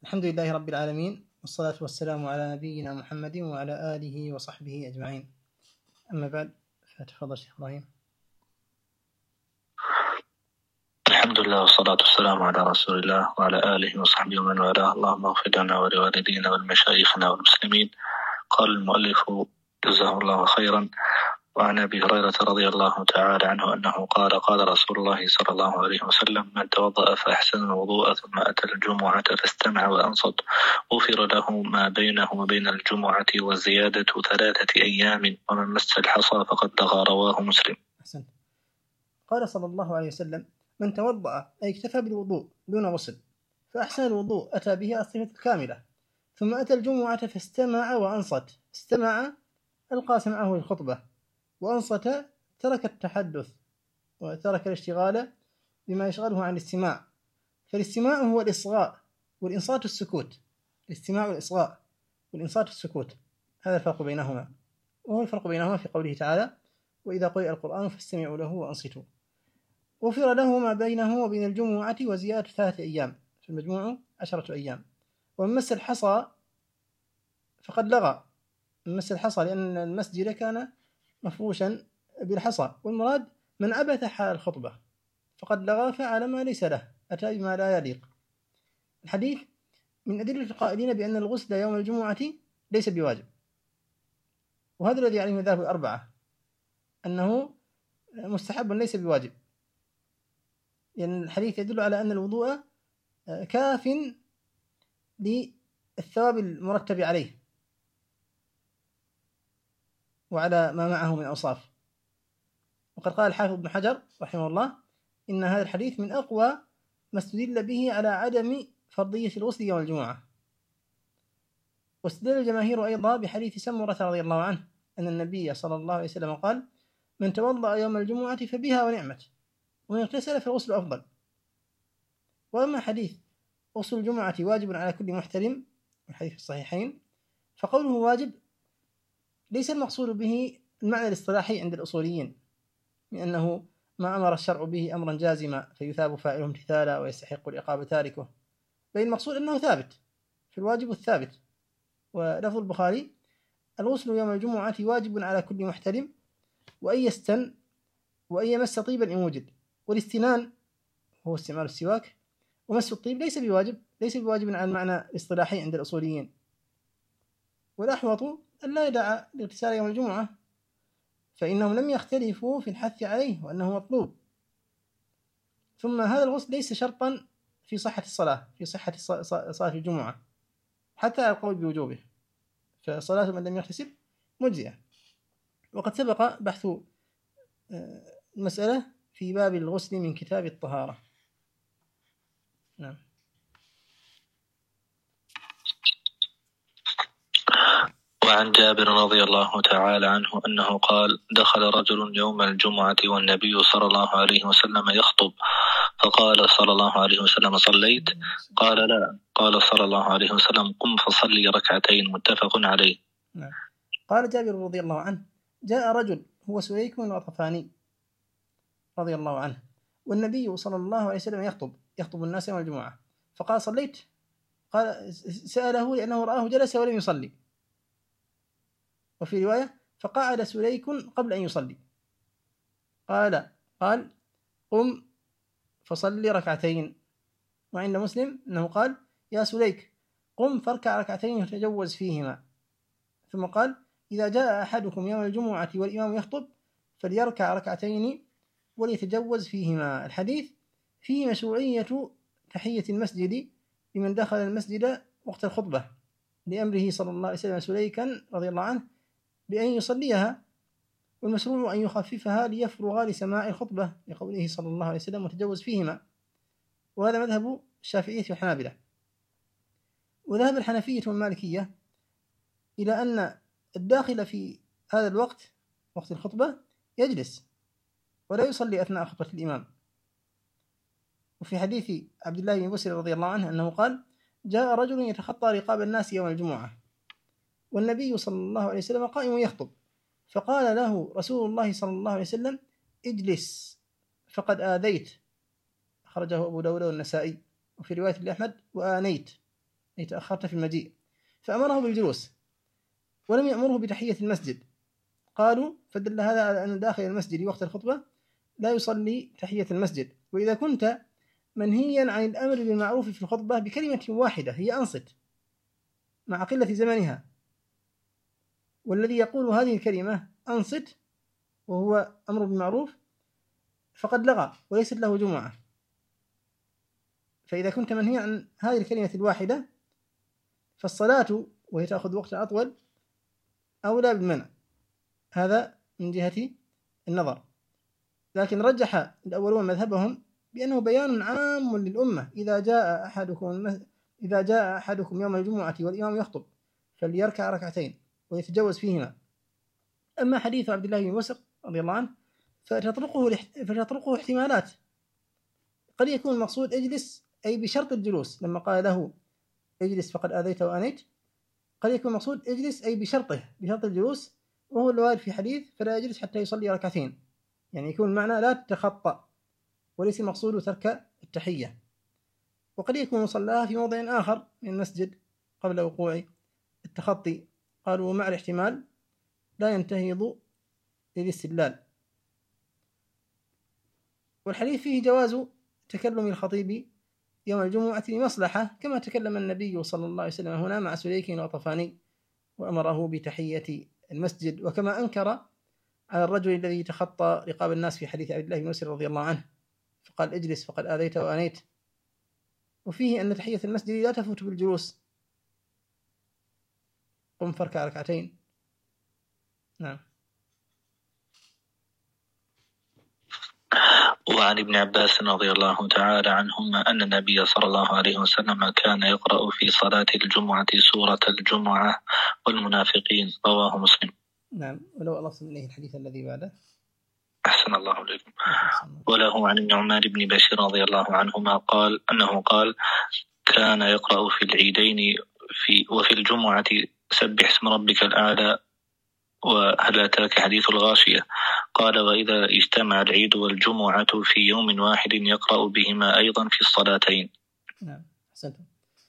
الحمد لله رب العالمين، والصلاة والسلام على نبينا محمد وعلى آله وصحبه أجمعين. أما بعد، فتفضل شيخ إبراهيم. الحمد لله والصلاة والسلام على رسول الله وعلى آله وصحبه ومن والاه. اللهم اغفر لنا ولوالدينا ولمشايخنا والمسلمين. قال المؤلف جزاه الله خيرا: وعن أبي هريرة رضي الله تعالى عنه أنه قال: قال رسول الله صلى الله عليه وسلم: من توضأ فأحسن الوضوء ثم أتى الجمعة فاستمع وأنصت غفر له ما بينه وبين الجمعة وزيادة 3 أيام، ومن مس الحصى فقد لغى. رواه مسلم. أحسنت. قال صلى الله عليه وسلم: من توضأ أي اكتفى بالوضوء دون غسل فأحسن الوضوء أتى به الصفة الكاملة، ثم أتى الجمعة فاستمع وأنصت. استمع ألقى سمعه الخطبة، وأنصت ترك التحدث وترك الاشتغال بما يشغله عن الاستماع. فالاستماع هو الإصغاء، والإنصات السكوت. الاستماع والإصغاء والإنصات السكوت، هذا الفرق بينهما، وهو الفرق بينهما في قوله تعالى: وإذا قرئ القرآن فاستمعوا له وأنصتوا. غفر له ما بينه وبين الجمعة وزيادة 3 أيام، فالمجموع 10 أيام. ومن مس الحصى فقد لغى. من مس الحصى لأن المسجد كان مفروشا بالحصى، والمراد من عبث حال الخطبة فقد لغى، فعل ما ليس له، أتى بما لا يليق. الحديث من أدلة القائلين بأن الغسل يوم الجمعة ليس بواجب، وهذا الذي عليه مذاهب الأربعة، أنه مستحب ليس بواجب، لأن الحديث يدل على أن الوضوء كاف للثواب المرتب عليه وعلى ما معه من أوصاف. وقد قال الحافظ ابن حجر رحمه الله: إن هذا الحديث من أقوى ما استدل به على عدم فرضية الغسل يوم الجمعة. واستدل الجماهير أيضا بحديث سمرة رضي الله عنه أن النبي صلى الله عليه وسلم قال: من توضأ يوم الجمعة فبها ونعمت، ومن اغتسل فالغسل أفضل. وأما حديث غسل الجمعة واجب على كل محترم، الحديث في الصحيحين، فقوله واجب ليس المقصود به المعنى الاصطلاحي عند الأصوليين، من أنه ما أمر الشرع به أمرا جازما فيثاب فاعله امتثالا ويستحق العقاب تاركه، بل المقصود أنه ثابت، في الواجب الثابت. ولفظ البخاري: الغسل يوم الجمعة واجب على كل محترم، وأن يستن وأن يمس طيبا إن وجد. والاستنان هو استعمال السواك، ومس الطيب ليس بواجب على المعنى الاصطلاحي عند الأصوليين. والأحوط أن لا يدع الاغتسال يوم الجمعة، فإنهم لم يختلفوا في الحث عليه وأنه مطلوب. ثم هذا الغسل ليس شرطا في صحة الصلاة، في صحة صلاة الجمعة، حتى على القول بوجوبه، فصلاة من لم يغتسل مجزئة. وقد سبق بحث المسألة في باب الغسل من كتاب الطهارة. نعم. وعن جابر رضي الله تعالى عنه أنه قال: دخل رجل يوم الجمعة والنبي صلى الله عليه وسلم يخطب، فقال صلى الله عليه وسلم: صليت؟ قال: لا. قال صلى الله عليه وسلم: قم فصلي ركعتين. متفق عليه. نعم. قال جابر رضي الله عنه: جاء رجل هو سليك الغطفاني رضي الله عنه، والنبي صلى الله عليه وسلم يخطب الناس يوم الجمعة، فقال: صليت؟ قال سأله لأنه رآه جلس ولم يصلي. وفي رواية: فقعد سليك قبل أن يصلي. قال قم فصلي ركعتين. وعند مسلم أنه قال: يا سليك قم فاركع ركعتين وتجوز فيهما. ثم قال: إذا جاء أحدكم يوم الجمعة والإمام يخطب فليركع ركعتين وليتجوز فيهما. الحديث فيه مشروعية تحية المسجد لمن دخل المسجد وقت الخطبة، لأمره صلى الله عليه وسلم سليكا رضي الله عنه بأن يصليها، والمشروع أن يخففها ليفرغ لسماع الخطبة، لقوله صلى الله عليه وسلم: وتجوز فيهما. وهذا مذهب الشافعية والحنابلة. وذهب الحنفية والمالكية إلى أن الداخل في هذا الوقت، وقت الخطبة، يجلس ولا يصلي أثناء خطبة الإمام. وفي حديث عبد الله بن بسر رضي الله عنه أنه قال: جاء رجل يتخطى رقاب الناس يوم الجمعة، والنبي صلى الله عليه وسلم قائم يخطب، فقال له رسول الله صلى الله عليه وسلم: اجلس فقد آذيت. أخرجه أبو داود والنسائي. وفي رواية لأحمد: وآنيت، أي تأخرت في المجيء، فأمره بالجلوس ولم يأمره بتحية المسجد. قالوا فدل هذا على أن داخل المسجد وقت الخطبة لا يصلي تحية المسجد. وإذا كنت منهيا عن الأمر بالمعروف في الخطبة بكلمة واحدة هي أنصت مع قلة زمانها، والذي يقول هذه الكلمة أنصت وهو أمر بالمعروف فقد لغى وليست له جمعة. فإذا كنت منهيا عن هذه الكلمة الواحدة فالصلاة وهي تأخذ وقتا أطول أولى بالمنع. هذا من جهة النظر. لكن رجح الأولون مذهبهم بأنه بيان عام للأمة: إذا جاء أحدكم يوم الجمعة والإمام يخطب فليركع ركعتين ويتجوز فيهما. أما حديث عبد الله بن مسعود رضي الله عنه فتطرقه احتمالات. قد يكون المقصود اجلس أي بشرط الجلوس لما قال له اجلس فقد آذيت وآنيت. قد يكون المقصود اجلس أي بشرط الجلوس، وهو الوارد في حديث فلا يجلس حتى يصلي ركعتين، يعني يكون المعنى لا تتخطى وليس المقصود ترك التحية. وقد يكون صلاها في موضع آخر من المسجد قبل وقوع التخطي. قالوا مع الاحتمال لا ينتهض للاستدلال. والحديث فيه جواز تكلم الخطيب يوم الجمعة لمصلحة، كما تكلم النبي صلى الله عليه وسلم هنا مع سليك وطفاني وأمره بتحية المسجد، وكما أنكر على الرجل الذي تخطى رقاب الناس في حديث عبد الله بن مسعود رضي الله عنه فقال اجلس فقد آذيت وآنيت. وفيه أن تحية المسجد لا تفوت بالجلوس. قم فاركع ركعتين. نعم. وعن ابن عباس رضي الله تعالى عنهما أن النبي صلى الله عليه وسلم كان يقرأ في صلاة الجمعة سورة الجمعة والمنافقين، رواه مسلم. نعم. ولو ألص إليه الحديث الذي بعده. أحسن الله عليكم. وله عن النعمان بن بشير رضي الله عنهما قال أنه قال كان يقرأ في العيدين وفي الجمعة سبح اسم ربك الأعلى وهل أتاك حديث الغاشية. قال وإذا اجتمع العيد والجمعة في يوم واحد يقرأ بهما أيضا في الصلاتين. نعم أحسنتم.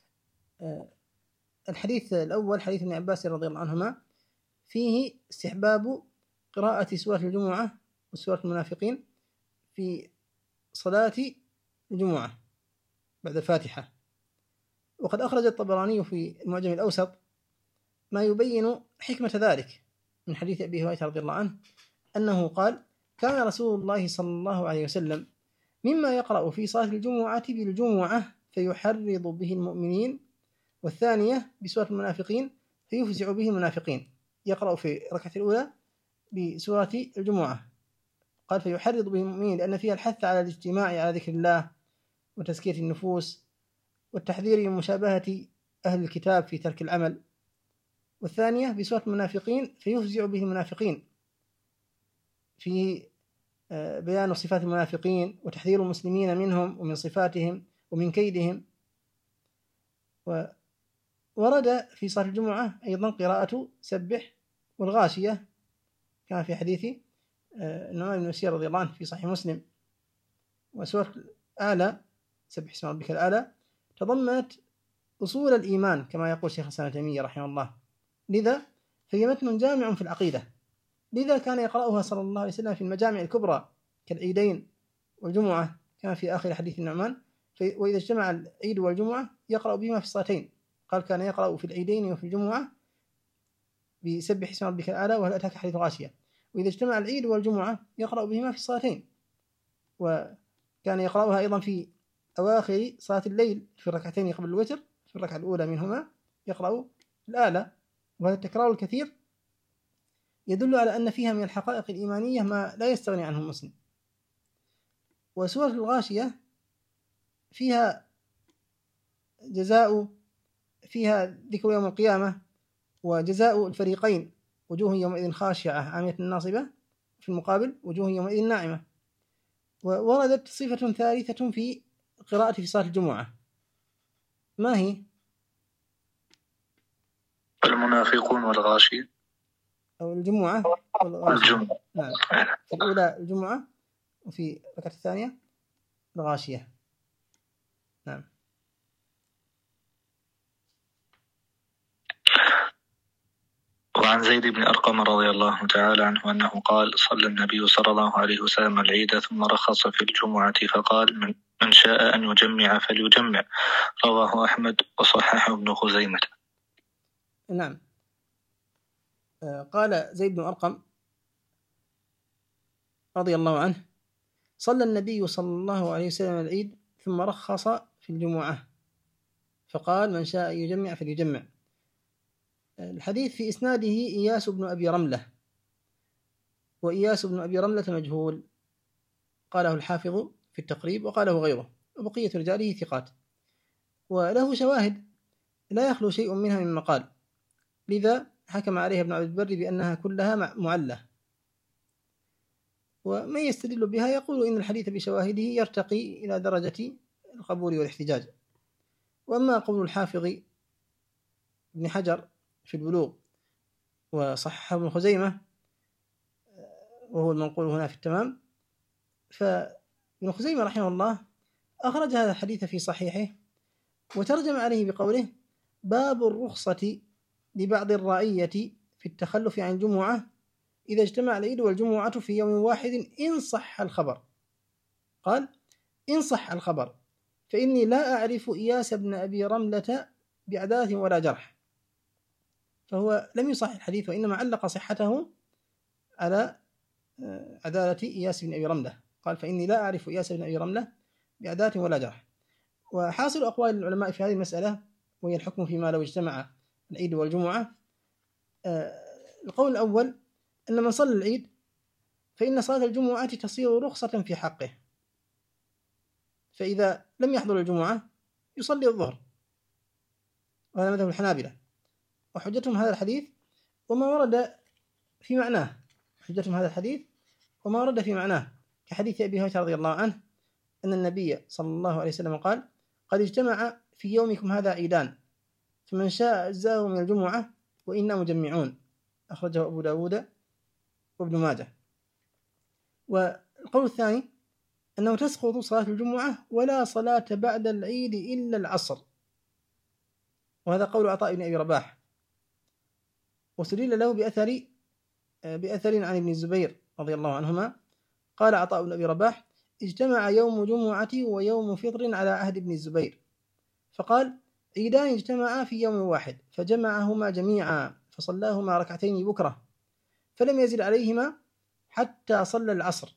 الحديث الأول حديث ابن عباس رضي الله عنهما فيه استحباب قراءة سورة الجمعة وسورة المنافقين في صلاة الجمعة بعد الفاتحة. وقد أخرج الطبراني في المعجم الأوسط ما يبين حكمة ذلك من حديث أبي هريرة رضي الله عنه أنه قال كان رسول الله صلى الله عليه وسلم مما يقرأ في صلاة الجمعة بالجمعة فيحرض به المؤمنين، والثانية بسورة المنافقين فيفزع به المنافقين. يقرأ في الركعة الأولى بسورة الجمعة قال فيحرض به المؤمنين لأن فيها الحث على الاجتماع على ذكر الله وتزكية النفوس والتحذير من مشابهة أهل الكتاب في ترك العمل. والثانية بسورة المنافقين فيفزع به المنافقين في بيان صفات المنافقين وتحذير المسلمين منهم ومن صفاتهم ومن كيدهم. وورد في صلاة الجمعة أيضا قراءة سبح والغاشية كما في حديث النعمان بن بشير رضي الله عنه في صحيح مسلم. وسورة الأعلى سبح اسم ربك الأعلى تضمنت أصول الإيمان كما يقول شيخ الإسلام ابن تيمية رحمه الله، لذا فهي متن جامع في العقيدة. لذا كان يقرأها صلى الله عليه وسلم في المجامع الكبرى كالعيدين والجمعة كما في آخر حديث النعمان وإذا اجتمع العيد والجمعة يقرأ بهما في الصلاتين. قال كان يقرأ في العيدين وفي الجمعة بسبح اسم ربك الأعلى وهل أتاك حديث الغاشية، وإذا اجتمع العيد والجمعة يقرأ بهما في الصلاتين. وكان يقرأها أيضا في أواخر صلاة الليل في الركعتين قبل الوتر في الركعة الأولى منهما يقرأ الأعلى. وهذا التكرار الكثير يدل على أن فيها من الحقائق الإيمانية ما لا يستغني عنه المسلم. وسورة الغاشية فيها فيها ذكر يوم القيامة وجزاء الفريقين، وجوه يومئذ خاشعة عاملة ناصبة، في المقابل وجوه يومئذ ناعمة. ووردت صفة ثالثة في القراءة في صلاة الجمعة، ما هي؟ المنافقون والغاشية أو الجمعة والغاشية. نعم. في الأولى الجمعة وفي الركعة الثانية الغاشية. نعم. وعن زيد بن أرقم رضي الله تعالى عنه أنه قال: صلى النبي صلى الله عليه وسلم العيد ثم رخص في الجمعة فقال: من شاء أن يجمع فليجمع. رواه أحمد وصححه ابن خزيمة. نعم. قال زيد بن أرقم رضي الله عنه: صلى النبي صلى الله عليه وسلم العيد ثم رخص في الجمعة فقال: من شاء يجمع فليجمع. الحديث في إسناده إياس بن أبي رملة، وإياس بن أبي رملة مجهول، قاله الحافظ في التقريب وقاله غيره، وبقية رجاله ثقات، وله شواهد لا يخلو شيء منها من مقال، لذا حكم عليها ابن عبد البر بأنها كلها معلة. ومن يستدل بها يقول إن الحديث بشواهده يرتقي إلى درجة القبول والاحتجاج. وأما قول الحافظ ابن حجر في البلوغ وصححه ابن خزيمة وهو المنقول هنا في التمام، فابن خزيمة رحمه الله أخرج هذا الحديث في صحيحه وترجم عليه بقوله: باب الرخصة لبعض الرعية في التخلف عن الجمعة إذا اجتمع العيد والجمعة في يوم واحد إن صح الخبر. قال: إن صح الخبر، فإني لا أعرف إياس بن أبي رملة بعدالة ولا جرح. فهو لم يصح الحديث، وإنما علق صحته على عدالة إياس بن أبي رملة. قال: فإني لا أعرف إياس بن أبي رملة بعدالة ولا جرح. وحاصل أقوال العلماء في هذه المسألة، وهي الحكم فيما لو اجتمع العيد والجمعة، القول الأول أن من صلى العيد فإن صلاة الجمعة تصير رخصة في حقه، فإذا لم يحضر الجمعة يصلي الظهر، وهذا مذهب الحنابلة، وحجتهم هذا الحديث وما ورد في معناه. حجتهم هذا الحديث وما ورد في معناه كحديث أبي هريرة رضي الله عنه أن النبي صلى الله عليه وسلم قال: قد اجتمع في يومكم هذا عيدان، فمن شاء أجزاه من الجمعة وإنا مجمعون. أخرجه أبو داود وابن ماجه. والقول الثاني أنه تسقط صلاة الجمعة ولا صلاة بعد العيد إلا العصر، وهذا قول عطاء بن أبي رباح، واستدل له بأثر عن ابن الزبير رضي الله عنهما. قال عطاء بن أبي رباح: اجتمع يوم جمعة ويوم فطر على عهد ابن الزبير، فقال: عيدان اجتمعا في يوم واحد فجمعهما جميعا فصلاهما ركعتين بكرة فلم يزل عليهما حتى صلى العصر.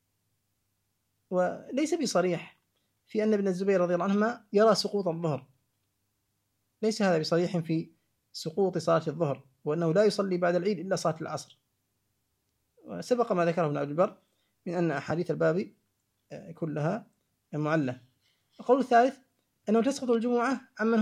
وليس بصريح في أن ابن الزبير رضي الله عنهما يرى سقوط الظهر، ليس هذا بصريح في سقوط صلاة الظهر، وأنه لا يصلي بعد العيد إلا صلاة العصر. وسبق ما ذكره ابن عبد البر من أن أحاديث الباب كلها معلة. القول الثالث أنه تسقط الجمعة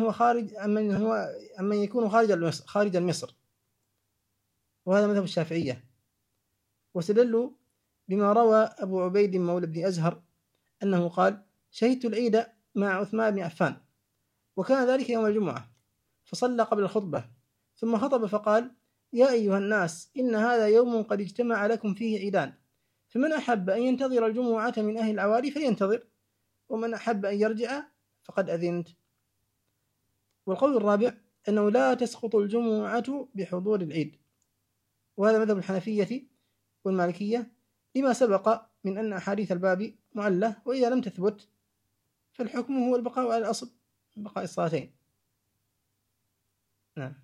عمن يكون خارج مصر، وهذا مذهب الشافعية، واستدلوا بما روى أبو عبيد مولى بن أزهر أنه قال: شهدت العيد مع عثمان بن عفان وكان ذلك يوم الجمعة، فصلى قبل الخطبة ثم خطب فقال: يا أيها الناس، إن هذا يوم قد اجتمع لكم فيه عيدان، فمن أحب أن ينتظر الجمعة من أهل العوالي فلينتظر، ومن أحب أن يرجع فقد أذنت. والقول الرابع أنه لا تسقط الجمعة بحضور العيد، وهذا مذهب الحنفية والمالكية لما سبق من أن أحاديث الباب معلة، وإذا لم تثبت فالحكم هو البقاء على الأصل، بقاء الصلاتين. نعم.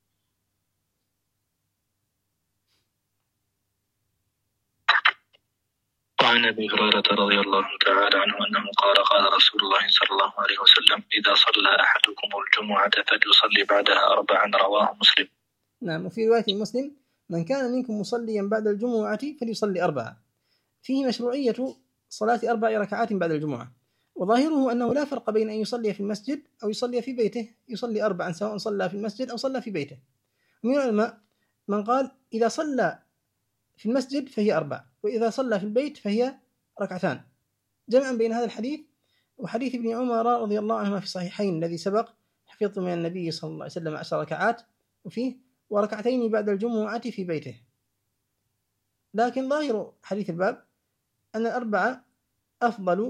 وعن أبي هريرة رضي الله تعالى عنه أنه قال: قال رسول الله صلى الله عليه وسلم: إذا صلى أحدكم الجمعة فليصلي بعدها 4. رواه مسلم. نعم. وفي رواية مسلم: من كان منكم مصليا بعد الجمعة فليصلي 4. فيه مشروعية صلاة 4 ركعات بعد الجمعة، وظاهره أنه لا فرق بين أن يصلي في المسجد أو يصلي في بيته، يصلي 4 سواء صلى في المسجد أو صلى في بيته. ومن العلماء من قال إذا صلى في المسجد فهي 4، وإذا صلى في البيت فهي 2، جمعا بين هذا الحديث وحديث ابن عمر رضي الله عنهما في الصحيحين الذي سبق: حفظت من النبي صلى الله عليه وسلم 10 ركعات، وفيه: وركعتين بعد الجمعة في بيته. لكن ظاهر حديث الباب أن 4 أفضل،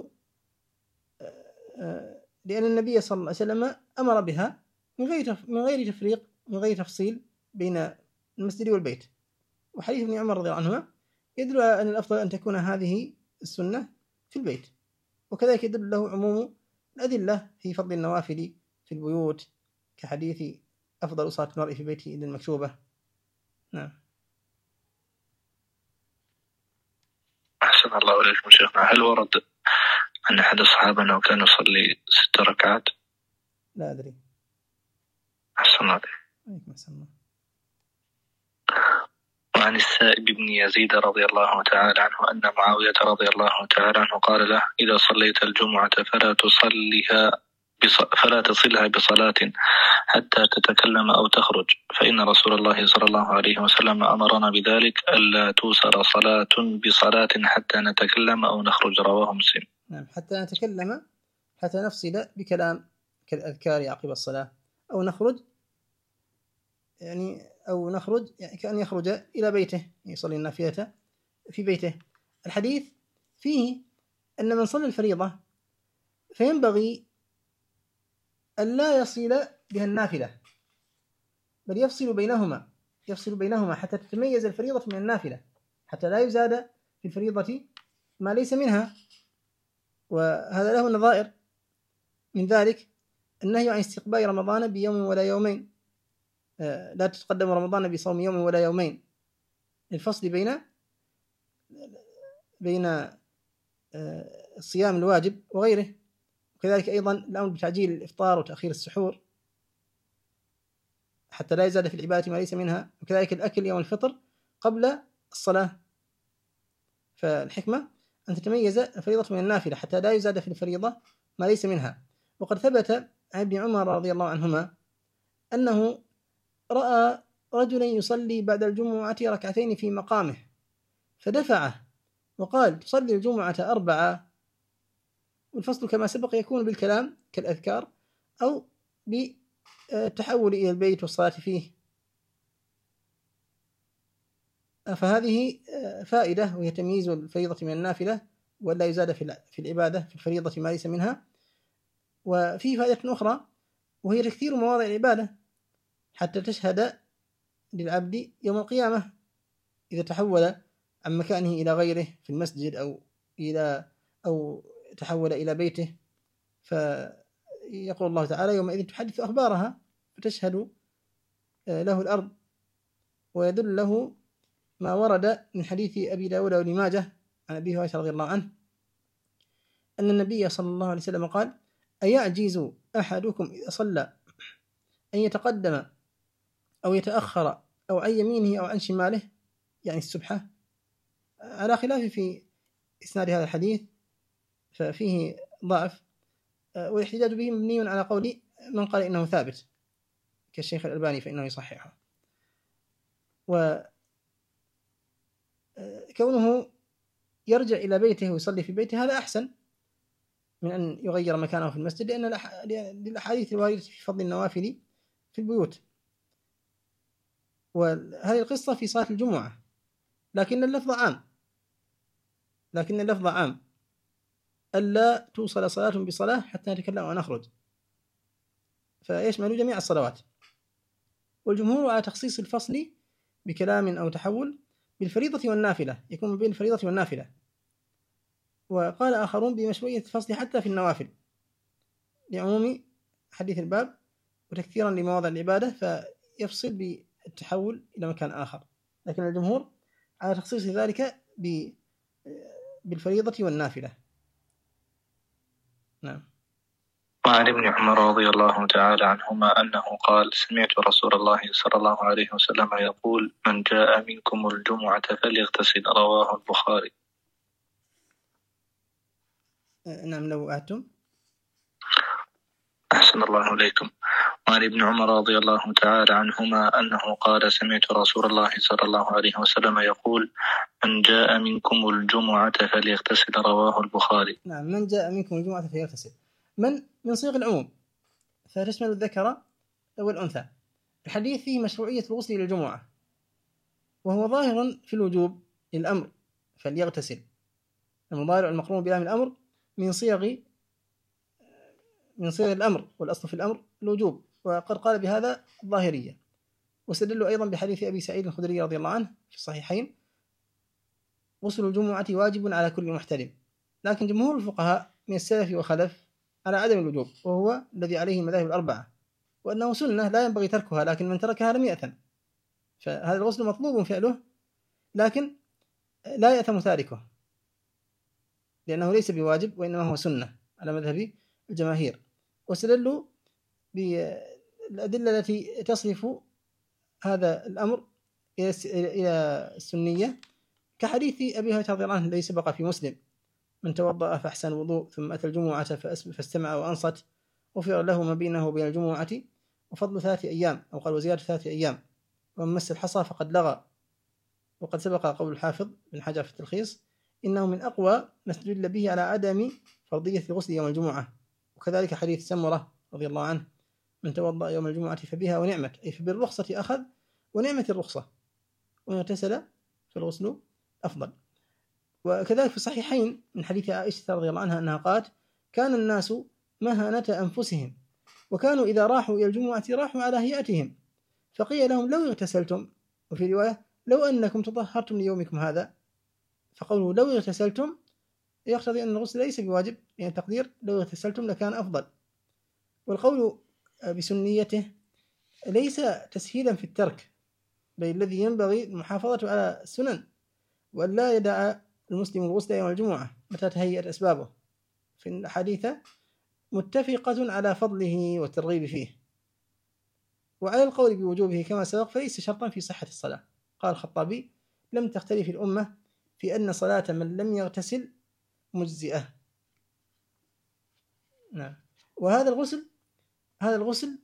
لأن النبي صلى الله عليه وسلم أمر بها من غير تفريق، من غير تفصيل بين المسجد والبيت. وحديث ابن عمر رضي الله عنهما يدل على أن الأفضل أن تكون هذه السنة في البيت، وكذلك يدل له عموم الأدلة في فضل النوافل في البيوت كحديث أفضل صلاة المرء في بيته إلا المكتوبة. نعم. أحسن الله إليكم شيخنا. هل ورد أن أحد الصحابة أنه كان يصلي 6 ركعات؟ لا أدري. أحسن الله عليكم السلام. وعن السائب بن يزيد رضي الله تعالى عنه أن معاوية رضي الله تعالى عنه قال له: إذا صليت الجمعة فلا تصلها بصلاة حتى تتكلم أو تخرج، فإن رسول الله صلى الله عليه وسلم أمرنا بذلك، ألا توصل صلاة بصلاة حتى نتكلم أو نخرج. رواه مسلم. نعم، حتى نتكلم، حتى نفصل بكلام كالأذكار عقب الصلاة، أو نخرج يعني كأن يخرج إلى بيته يصلي النافلة في بيته. الحديث فيه أن من صلى الفريضة فينبغي أن لا يصل بها النافلة، بل يفصل بينهما حتى تتميز الفريضة من النافلة، حتى لا يزاد في الفريضة ما ليس منها. وهذا له نظائر، من ذلك النهي عن استقبال رمضان بيوم ولا يومين، لا تتقدم رمضان بصوم يوم ولا يومين، للفصل بين الصيام الواجب وغيره. وكذلك أيضا الأمر بتعجيل الإفطار وتأخير السحور حتى لا يزاد في العبادة ما ليس منها، وكذلك الأكل يوم الفطر قبل الصلاة. فالحكمة أن تتميز الفريضة من النافلة حتى لا يزاد في الفريضة ما ليس منها. وقد ثبت عن ابن عمر رضي الله عنهما أنه رأى رجلا يصلي بعد الجمعة 2 ركعتين في مقامه، فدفعه وقال: تصلي الجمعة 4. والفصل كما سبق يكون بالكلام كالأذكار أو بالتحول إلى البيت والصلاة فيه. فهذه فائدة، وهي تمييز الفريضة من النافلة، ولا يزاد في العبادة في الفريضة ما ليس منها. وفيه فائدة أخرى، وهي تكثير مواضع العبادة حتى تشهد للعبد يوم القيامة إذا تحول عن مكانه إلى غيره في المسجد أو تحول إلى بيته. فيقول الله تعالى: يومئذ تحدث أخبارها، فتشهد له الأرض. ويدل له ما ورد من حديث أبي داود وابن ماجه عن أبي هريرة رضي الله عنه أن النبي صلى الله عليه وسلم قال: أيعجز أحدكم إذا صلى أن يتقدم أو يتأخر أو عن يمينه أو عن شماله، يعني السبحة، على خلاف في إسناد هذا الحديث، ففيه ضعف، والاحتجاج به مبني على قول من قال إنه ثابت كالشيخ الألباني فإنه يصححه. وكونه يرجع إلى بيته ويصلي في بيته هذا أحسن من أن يغير مكانه في المسجد، لأن الأحاديث الواردة في فضل النوافل في البيوت. وهذه القصة في صلاة الجمعة، لكن اللفظ عام ألا توصل صلاة بصلاة حتى نتكلم ونخرج، فيشمل جميع الصلوات. والجمهور على تخصيص الفصل بكلام أو تحول بالفريضة والنافلة، يكون بين الفريضة والنافلة. وقال آخرون بمشروعية الفصل حتى في النوافل لعموم حديث الباب وتكثيرا لمواضع العبادة، فيفصل بالتحول إلى مكان آخر. لكن الجمهور على تخصيص ذلك بالفريضة والنافلة. نعم. وعن ابن عمر رضي الله تعالى عنهما أنه قال: سمعت رسول الله صلى الله عليه وسلم يقول: من جاء منكم الجمعة فليغتسل. رواه البخاري. نعم، لو أعتم. أحسن الله إليكم. وعن ابن عمر رضي الله تعالى عنهما أنه قال: سمعت رسول الله صلى الله عليه وسلم يقول: من جاء منكم الجمعة فليغتسل. رواه البخاري. نعم، من جاء منكم الجمعة فليغتسل، من صيغ العموم، فتشمل الذكر والأنثى. الحديث فيه مشروعية الغسل للجمعة، وهو ظاهر في الوجوب للأمر فليغتسل. المضارع المقرون بلام الأمر من صيغ الأمر، والأصل في الأمر الوجوب، وقد قال بهذا الظاهرية. واستدلوا أيضا بحديث أبي سعيد الخدري رضي الله عنه في الصحيحين: غسل الجمعة واجب على كل محتلم. لكن جمهور الفقهاء من السلف والخلف على عدم الوجوب، وهو الذي عليه المذاهب الأربعة، وأنه سنة لا ينبغي تركها، لكن من تركها لم يأثم. فهذا الغسل مطلوب فعله، لكن لا يأثم تاركه، لأنه ليس بواجب وإنما هو سنة على مذهب الجماهير. واستدلوا بالأدلة التي تصرف هذا الأمر إلى السنية، كحديث أبي هريرة رضي الله عنه الذي سبق في مسلم: من توضأ فأحسن الوضوء ثم أتى الجمعة فاستمع وأنصت غفر له ما بينه وبين الجمعة وفضل 3 أيام، أو قال وزيادة 3 أيام، ومن مس الحصى فقد لغى. وقد سبق قول الحافظ بن حجر في التلخيص: إنه من أقوى ما استدل به على عدم فرضية الغسل يوم الجمعة. وكذلك حديث سمرة رضي الله عنه: من توضأ يوم الجمعة فبها ونعمت، أي فبالرخصة أخذ ونعمة الرخصة، ومن اغتسل فالغسل أفضل. وكذلك في الصحيحين من حديث عائشة رضي الله عنها أنها قالت: كان الناس مهنة أنفسهم، وكانوا إذا راحوا إلى الجمعة راحوا على هيئتهم، فقيل لهم: لو اغتسلتم. وفي رواية: لو أنكم تطهرتم ليومكم هذا. فقوله لو اغتسلتم يقتضي أن الغسل ليس بواجب، يعني تقدير لو اغتسلتم لكان أفضل. والقول بسنيته ليس تسهيلا في الترك، بل الذي ينبغي المحافظة على السنن، وأن لا يدع المسلم الغسل يوم الجمعة متى تهيأت أسبابه، في الحديث متفقة على فضله والترغيب فيه. وعلى القول بوجوبه كما سبق فليس شرطا في صحة الصلاة. قال الخطابي: لم تختلف الأمة في أن صلاة من لم يغتسل مجزئة. نعم. وهذا الغسل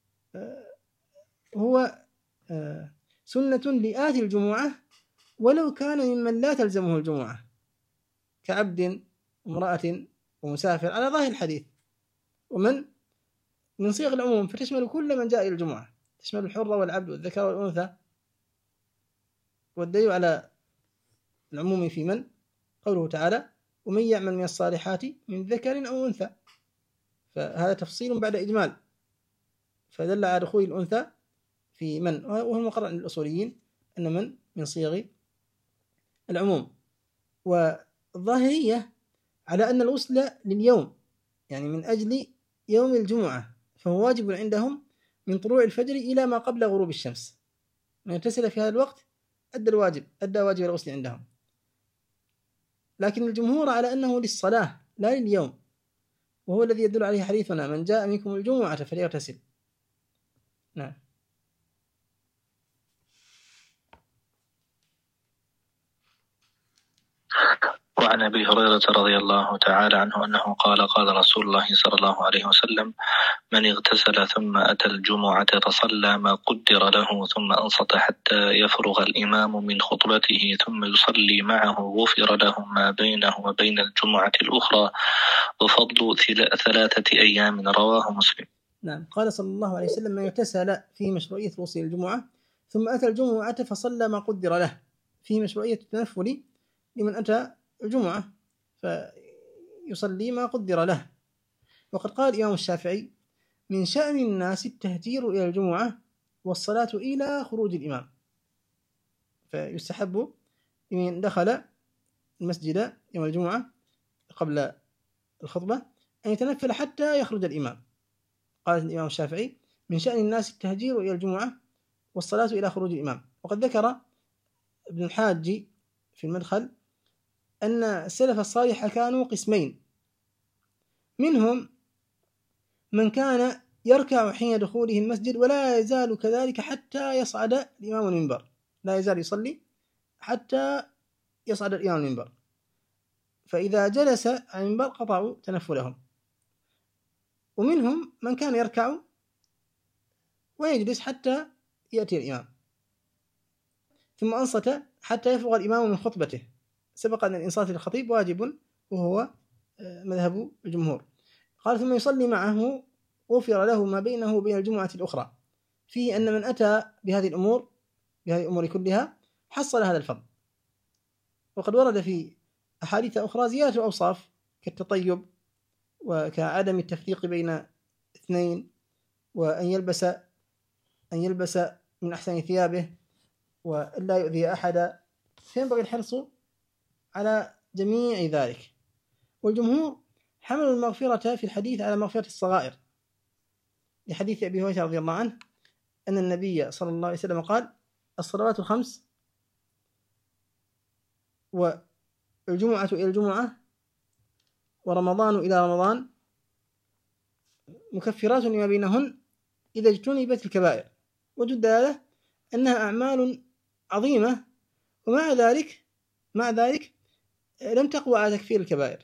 هو سنة لآتي الجمعة ولو كان ممن لا تلزمه الجمعة، كعبد وامرأة ومسافر على ظاهر الحديث. ومن صيغ العموم فتشمل كل من جاء إلى الجمعة، تشمل الحر والعبد والذكر والأنثى. والدليل على العموم في من قوله تعالى: ومن يعمل من الصالحات من ذكر أو أنثى. فهذا تفصيل بعد إجمال، فدل على دخول الأنثى في من، وهو المقرر عند الأصوليين أن من صيغ العموم. والظاهرية على أن الغسل لليوم، يعني من أجل يوم الجمعة، فهو واجب عندهم من طلوع الفجر إلى ما قبل غروب الشمس. من اغتسل في هذا الوقت أدى واجب الغسل عندهم. لكن الجمهور على أنه للصلاة لا لليوم، وهو الذي يدل عليه حديثنا: من جاء منكم الجمعة فليغتسل. نعم. وعن أبي هريرة رضي الله تعالى عنه أنه قال: قال رسول الله صلى الله عليه وسلم: من اغتسل ثم أتى الجمعة فصلى ما قدر له ثم أنصت حتى يفرغ الإمام من خطبته ثم يصلي معه غفر له ما بينه وبين الجمعة الأخرى وفضل 3 أيام. رواه مسلم. نعم. قال صلى الله عليه وسلم: من اغتسل في مشروعية غسل الجمعة ثم أتى الجمعة فصلى ما قدر له، في مشروعية التنفل لمن أتى الجمعة فيصلي ما قدر له. وقد قال الإمام الشافعي: من شأن الناس التهجير إلى الجمعة والصلاة إلى خروج الإمام. فيستحب لمن دخل المسجد يوم الجمعة قبل الخطبة أن يتنفل حتى يخرج الإمام. قال الإمام الشافعي: من شأن الناس التهجير إلى الجمعة والصلاة إلى خروج الإمام. وقد ذكر ابن الحاج في المدخل أن السلف الصالح كانوا قسمين: منهم من كان يركع حين دخوله المسجد ولا يزال كذلك حتى يصعد الإمام المنبر، لا يزال يصلي حتى يصعد الإمام المنبر، فإذا جلس على المنبر قطعوا تنفلهم. ومنهم من كان يركع ويجلس حتى يأتي الإمام ثم أنصت حتى يفرغ الإمام من خطبته. سبق أن الإنصات للخطيب واجب، وهو مذهب الجمهور. قال: ثم يصلي معه غفر له ما بينه وبين الجمعة الأخرى، فيه أن من أتى بهذه الأمور كلها حصل هذا الفضل. وقد ورد في أحاديث أخرى زيادة أوصاف كالتطيب وكعدم التفريق بين اثنين، وأن يلبس من أحسن ثيابه ولا يؤذي أحدا، فينبغي الحرص على جميع ذلك. والجمهور حملوا المغفرة في الحديث على مغفرة الصغائر، لحديث أبي هريرة رضي الله عنه أن النبي صلى الله عليه وسلم قال: الصلوات الخمس والجمعة إلى الجمعة ورمضان إلى رمضان مكفرات لما بينهن إذا اجتنبت الكبائر. وجه الدلالة أنها أعمال عظيمة، ومع ذلك لم تقوى على تكفير الكبائر.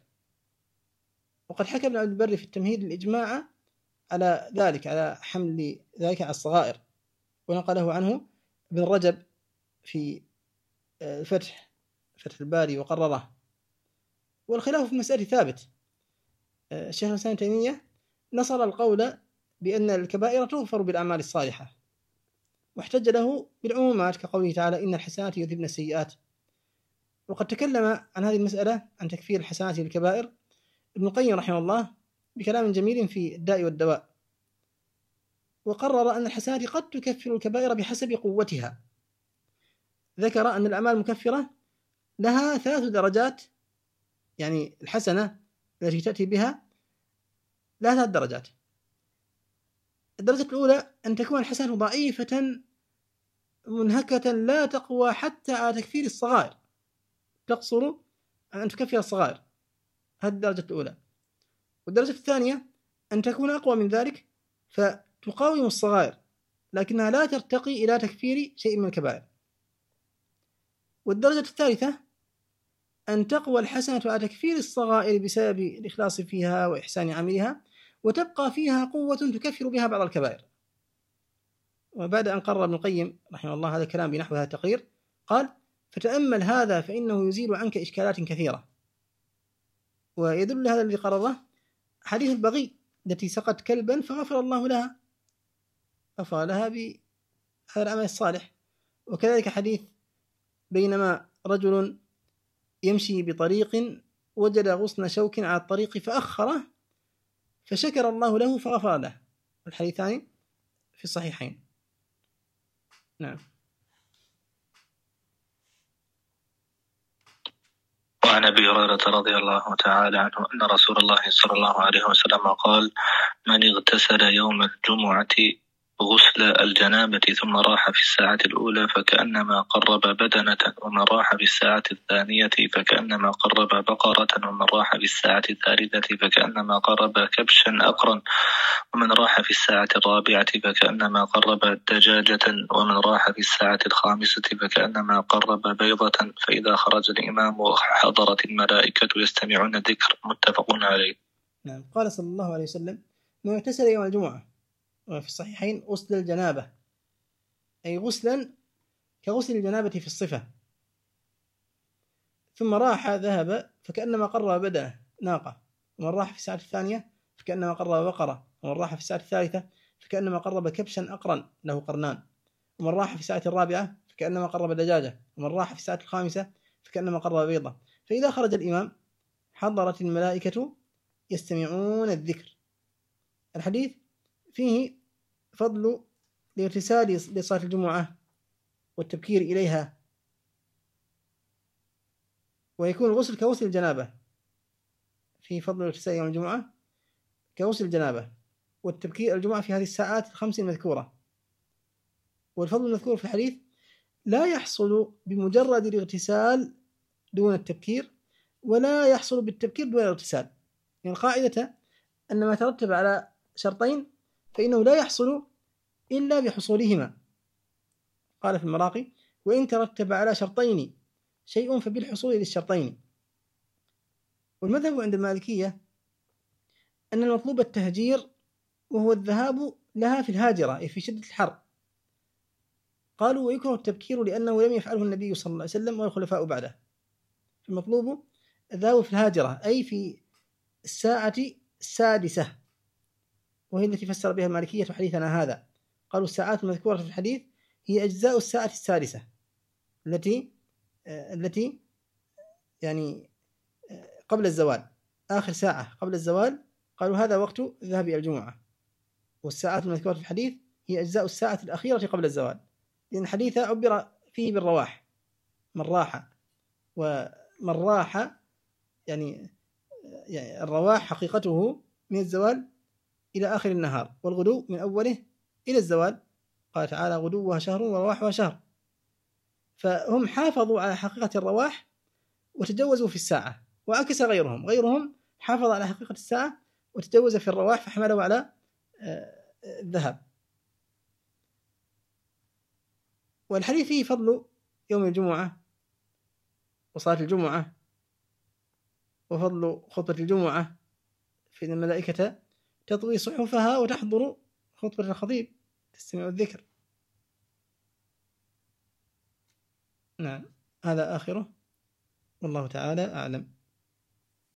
وقد حكى ابن عبد البر في التمهيد الإجماع على ذلك، على حمل ذلك على الصغائر، ونقله عنه ابن رجب في فتح الباري وقرره. والخلاف في المسألة ثابت. الشيخ الإسلام ابن تيمية نصر القول بأن الكبائر تغفر بالأعمال الصالحة، واحتج له بالعمومات كقوله تعالى: إن الحسنات يذهبن السيئات. وقد تكلم عن هذه المسألة، عن تكفير الحسنات بالكبائر، ابن القيم رحمه الله بكلام جميل في الداء والدواء، وقرر أن الحسنات قد تكفر الكبائر بحسب قوتها. ذكر أن الأعمال المكفرة لها 3 درجات، يعني الحسنة التي تأتي بها لها 3 درجات. الدرجة الأولى أن تكون الحسنة ضعيفة منهكة لا تقوى حتى على تكفير الصغائر، تقصر أن تكفر الصغائر، هذه الدرجة الأولى. والدرجة الثانية أن تكون أقوى من ذلك فتقاوم الصغائر، لكنها لا ترتقي إلى تكفير شيء من الكبائر. والدرجة الثالثة أن تقوى الحسنة على تكفير الصغائر بسبب الإخلاص فيها وإحسان عملها، وتبقى فيها قوة تكفر بها بعض الكبائر. وبعد أن قرر ابن القيم رحمه الله هذا الكلام بنحو هذا التقرير، قال: فتأمل هذا فإنه يزيل عنك إشكالات كثيرة. ويدل هذا الذي قرره حديث البغي التي سقت كلبا فغفر الله لها، غفر لها بهذا العمل الصالح. وكذلك حديث بينما رجل يمشي بطريق وجد غصن شوك على الطريق فأخره فشكر الله له فغفر له، الحديثان في الصحيحين. نعم. وعن أبي هريرة رضي الله تعالى عنه أن رسول الله صلى الله عليه وسلم قال: من اغتسل يوم الجمعة غسل الجنابة ثم راح في الساعة الأولى فكأنما قرب بدنة، ومن راح في الساعة الثانية فكأنما قرب بقرة، ومن راح في الساعة الثالثة فكأنما قرب كبشا أقرا، ومن راح في الساعة الرابعة فكأنما قرب دجاجة، ومن راح في الساعة الخامسة فكأنما قرب بيضة. فإذا خرج الإمام حضرت الملائكة يستمعون الذكر. متفق عليه. نعم. قال صلى الله عليه وسلم: من اغتسل يوم الجمعة، وفي الصحيحين غسل الجنابة، أي غسلا كغسل الجنابة في الصفة، ثم راح ذهب فكأنما قرب بدنه ناقة، ومن راح في الساعة الثانية فكأنما قرب بقرة، ومن راح في الساعة الثالثة فكأنما قرب كبشا أقرا له قرنان، ومن راح في الساعة الرابعة فكأنما قرب دجاجة، ومن راح في الساعة الخامسة فكأنما قرب بيضة. فإذا خرج الإمام حضرت الملائكة يستمعون الذكر. الحديث فيه فضل الاغتسال لصلاة الجمعة والتبكير إليها، ويكون الغسل كغسل الجنابة، في فضل الاغتسال يوم الجمعة كغسل الجنابة والتبكير الجمعة في هذه الساعات ال5 المذكورة. والفضل المذكور في الحديث لا يحصل بمجرد الاغتسال دون التبكير، ولا يحصل بالتبكير دون الاغتسال. يعني القاعدة أن ما ترتب على شرطين فإنه لا يحصل إلا بحصولهما. قال في المراقي: وإن ترتب على شرطين شيء فبالحصول للشرطين. والمذهب عند المالكية أن المطلوب التهجير، وهو الذهاب لها في الهاجرة، أي في شدة الحر. قالوا: ويكره التبكير لأنه لم يفعله النبي صلى الله عليه وسلم والخلفاء بعده. المطلوب الذهاب في الهاجرة، أي في الساعة السادسة، وهي التي فسر بها المالكية حديثنا هذا. قالوا: الساعات المذكورة في الحديث هي أجزاء الساعة السادسة التي يعني قبل الزوال، آخر ساعة قبل الزوال. قالوا هذا وقت الذهاب إلى الجمعة. والساعات المذكورة في الحديث هي أجزاء الساعة الأخيرة قبل الزوال، لأن الحديث عبر فيه بالرواح، من راح، ومن راح يعني الرواح حقيقته من الزوال إلى آخر النهار، والغدو من أوله إلى الزوال. قال تعالى غدوها شهر ورواحها شهر. فهم حافظوا على حقيقة الرواح وتجوزوا في الساعة، وعكس غيرهم حافظ على حقيقة الساعة وتجوز في الرواح فحملوا على الذهب. والحديث فيه فضل يوم الجمعة وصلاة الجمعة، وفضل خطبة الجمعة، في الملائكة تطوي صحفها وتحضر خطبة الخطيب تستمع الذكر. نعم، هذا آخره، والله تعالى أعلم.